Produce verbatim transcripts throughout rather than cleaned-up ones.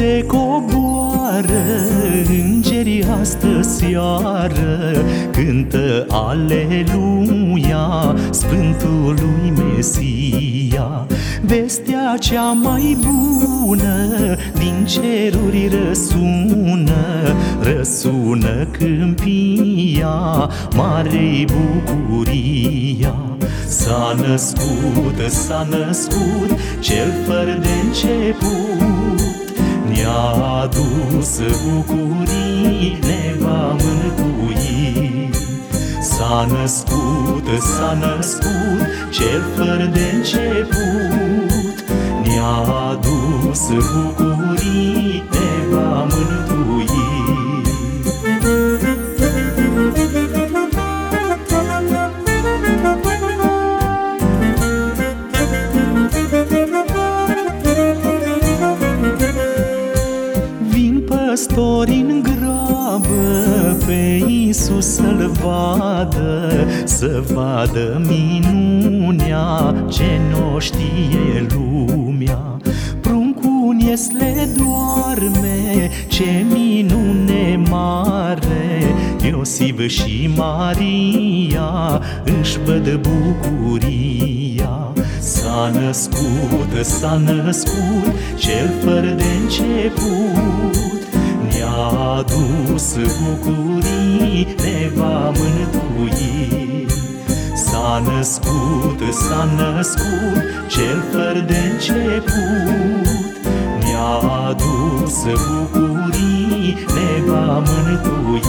se coboară, îngerii astă seară cântă aleluia Sfântului Mesia. Vestea cea mai bună din ceruri răsună, răsună câmpia, mare-i bucuria. S-a născut, s-a născut cel fără de început, ne-a adus bucurii, ne va mântui. S-a născut, s-a născut cel fără de început, ne-a adus bucurii, ne va mântui. Păstori în grabă pe Iisus să-L vadă, să vadă minunea ce n-o știe lumea. Pruncul în iesle doarme, ce minune mare, Iosif și Maria își văd bucuria. S-a născut, s-a născut cel fără de început, ne-a adus bucurii, ne va mântui. S-a născut, s-a născut cel fără de început, ne-a adus bucurii, ne va mântui.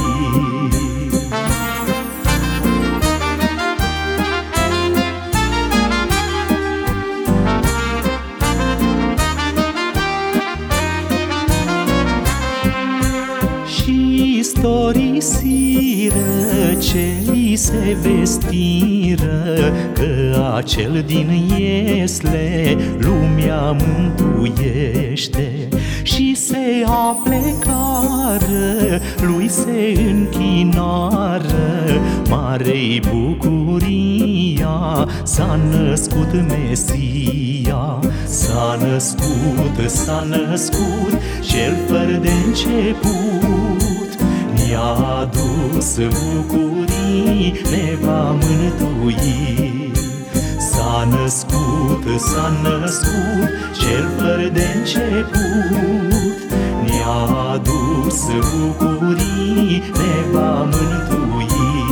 Istorisiră ce li se vestiră, că acel din iesle lumea mântuiește. Și se aplecară, lui se închinară, mare-i bucuria, s-a născut Mesia. S-a născut, s-a născut cel fără de început, ne-a adus bucurii, ne va mântui. S-a născut, s-a născut cel fără de început, ne-a adus bucurii, ne va mântui.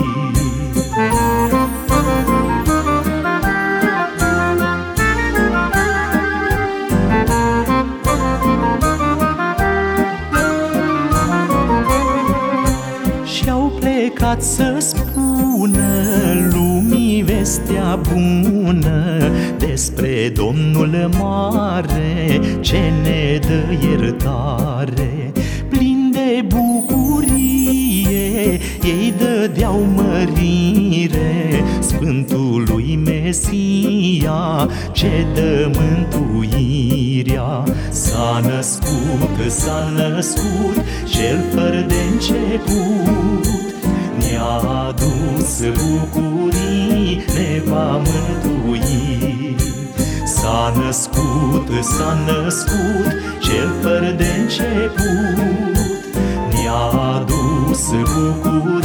Plecat să spună lumii vestea bună despre Domnul mare ce ne dă iertare. Plin de bucurie ei dădeau mărire Sfântului Mesia ce dă mântuirea. S-a născut, s-a născut cel fără de început, ne-a adus bucurii, ne va mântui. S-a născut, s-a născut cel fără de început, ne-a adus bucurii,